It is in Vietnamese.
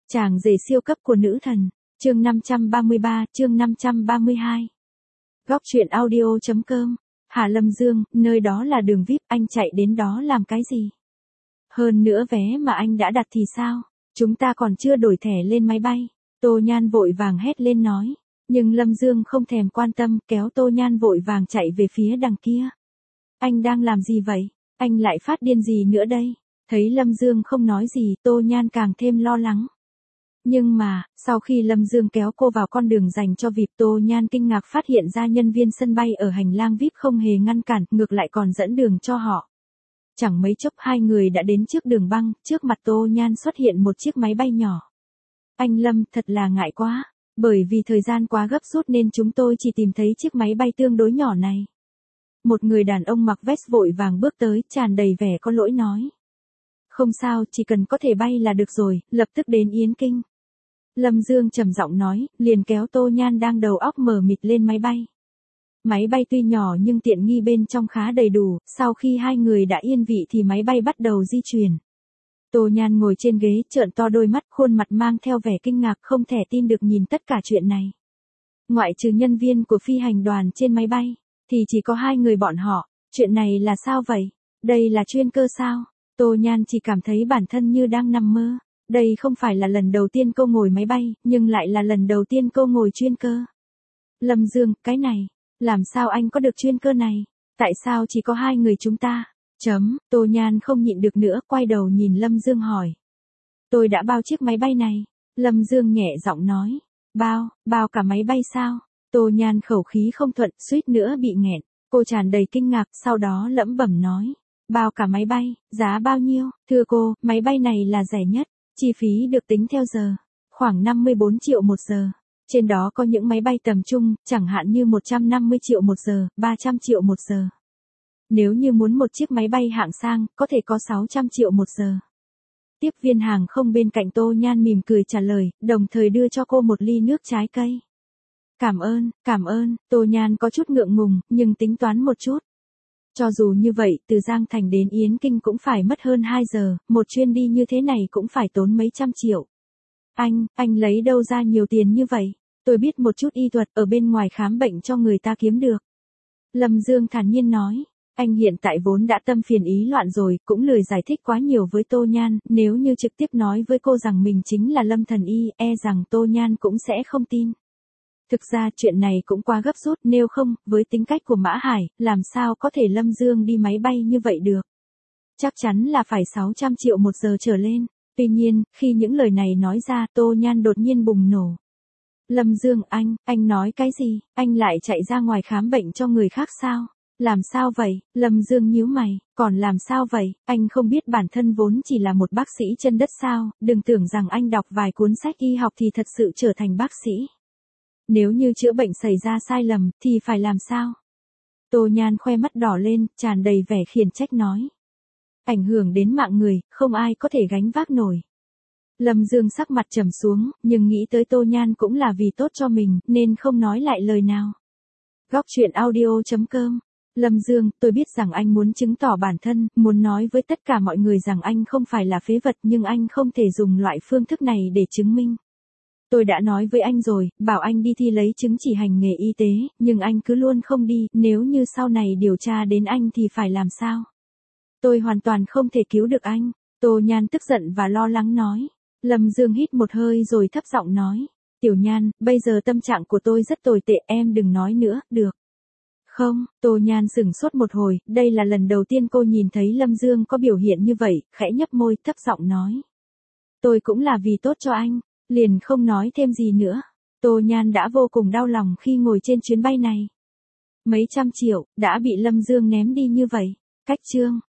Chàng rể siêu cấp của nữ thần. Chương 533, chương 532. Góc truyện audio.com. Hạ Lâm Dương, nơi đó là đường VIP, anh chạy đến đó làm cái gì? Hơn nữa vé mà anh đã đặt thì sao? Chúng ta còn chưa đổi thẻ lên máy bay. Tô Nhan vội vàng hét lên nói. Nhưng Lâm Dương không thèm quan tâm, kéo Tô Nhan vội vàng chạy về phía đằng kia. Anh đang làm gì vậy? Anh lại phát điên gì nữa đây? Thấy Lâm Dương không nói gì, Tô Nhan càng thêm lo lắng. Nhưng mà, sau khi Lâm Dương kéo cô vào con đường dành cho VIP, Tô Nhan kinh ngạc phát hiện ra nhân viên sân bay ở hành lang VIP không hề ngăn cản, ngược lại còn dẫn đường cho họ. Chẳng mấy chốc hai người đã đến trước đường băng, trước mặt Tô Nhan xuất hiện một chiếc máy bay nhỏ. Anh Lâm, thật là ngại quá, bởi vì thời gian quá gấp rút nên chúng tôi chỉ tìm thấy chiếc máy bay tương đối nhỏ này. Một người đàn ông mặc vest vội vàng bước tới, tràn đầy vẻ có lỗi nói. Không sao, chỉ cần có thể bay là được rồi, lập tức đến Yến Kinh. Lâm Dương trầm giọng nói, liền kéo Tô Nhan đang đầu óc mờ mịt lên máy bay. Máy bay tuy nhỏ nhưng tiện nghi bên trong khá đầy đủ, sau khi hai người đã yên vị thì máy bay bắt đầu di chuyển. Tô Nhan ngồi trên ghế, trợn to đôi mắt, khuôn mặt mang theo vẻ kinh ngạc không thể tin được nhìn tất cả chuyện này. Ngoại trừ nhân viên của phi hành đoàn trên máy bay, thì chỉ có hai người bọn họ, chuyện này là sao vậy? Đây là chuyên cơ sao? Tô Nhan chỉ cảm thấy bản thân như đang nằm mơ. Đây không phải là lần đầu tiên cô ngồi máy bay, nhưng lại là lần đầu tiên cô ngồi chuyên cơ. Lâm Dương, cái này, làm sao anh có được chuyên cơ này? Tại sao chỉ có hai người chúng ta? Tô Nhan không nhịn được nữa, quay đầu nhìn Lâm Dương hỏi. Tôi đã bao chiếc máy bay này. Lâm Dương nhẹ giọng nói. Bao cả máy bay sao? Tô Nhan khẩu khí không thuận, suýt nữa bị nghẹn. Cô tràn đầy kinh ngạc, sau đó lẩm bẩm nói. Bao cả máy bay, giá bao nhiêu? Thưa cô, máy bay này là rẻ nhất. Chi phí được tính theo giờ, khoảng 54 triệu một giờ. Trên đó có những máy bay tầm trung, chẳng hạn như 150 triệu một giờ, 300 triệu một giờ. Nếu như muốn một chiếc máy bay hạng sang, có thể có 600 triệu một giờ. Tiếp viên hàng không bên cạnh Tô Nhan mỉm cười trả lời, đồng thời đưa cho cô một ly nước trái cây. Cảm ơn, Tô Nhan có chút ngượng ngùng, nhưng tính toán một chút. Cho dù như vậy, từ Giang Thành đến Yến Kinh cũng phải mất hơn 2 giờ, một chuyến đi như thế này cũng phải tốn mấy trăm triệu. Anh lấy đâu ra nhiều tiền như vậy? Tôi biết một chút y thuật, ở bên ngoài khám bệnh cho người ta kiếm được. Lâm Dương thản nhiên nói, anh hiện tại vốn đã tâm phiền ý loạn rồi, cũng lười giải thích quá nhiều với Tô Nhan, nếu như trực tiếp nói với cô rằng mình chính là Lâm Thần Y, e rằng Tô Nhan cũng sẽ không tin. Thực ra chuyện này cũng quá gấp rút, nếu không, với tính cách của Mã Hải, làm sao có thể Lâm Dương đi máy bay như vậy được. Chắc chắn là phải 600 triệu một giờ trở lên. Tuy nhiên, khi những lời này nói ra, Tô Nhan đột nhiên bùng nổ. Lâm Dương, anh nói cái gì? Anh lại chạy ra ngoài khám bệnh cho người khác sao? Làm sao vậy? Lâm Dương nhíu mày, còn làm sao vậy? Anh không biết bản thân vốn chỉ là một bác sĩ chân đất sao? Đừng tưởng rằng anh đọc vài cuốn sách y học thì thật sự trở thành bác sĩ. Nếu như chữa bệnh xảy ra sai lầm, thì phải làm sao? Tô Nhan khoe mắt đỏ lên, tràn đầy vẻ khiển trách nói. Ảnh hưởng đến mạng người, không ai có thể gánh vác nổi. Lâm Dương sắc mặt trầm xuống, nhưng nghĩ tới Tô Nhan cũng là vì tốt cho mình, nên không nói lại lời nào. Góc truyện audio.com. Lâm Dương, tôi biết rằng anh muốn chứng tỏ bản thân, muốn nói với tất cả mọi người rằng anh không phải là phế vật, nhưng anh không thể dùng loại phương thức này để chứng minh. Tôi đã nói với anh rồi, bảo anh đi thi lấy chứng chỉ hành nghề y tế, nhưng anh cứ luôn không đi, nếu như sau này điều tra đến anh thì phải làm sao? Tôi hoàn toàn không thể cứu được anh. Tô Nhan tức giận và lo lắng nói. Lâm Dương hít một hơi rồi thấp giọng nói. Tiểu Nhan, bây giờ tâm trạng của tôi rất tồi tệ, em đừng nói nữa, được? Không, Tô Nhan sửng sốt một hồi, đây là lần đầu tiên cô nhìn thấy Lâm Dương có biểu hiện như vậy, khẽ nhấp môi, thấp giọng nói. Tôi cũng là vì tốt cho anh. Liền không nói thêm gì nữa. Tô Nhan đã vô cùng đau lòng khi ngồi trên chuyến bay này. Mấy trăm triệu, đã bị Lâm Dương ném đi như vậy. Cách chương.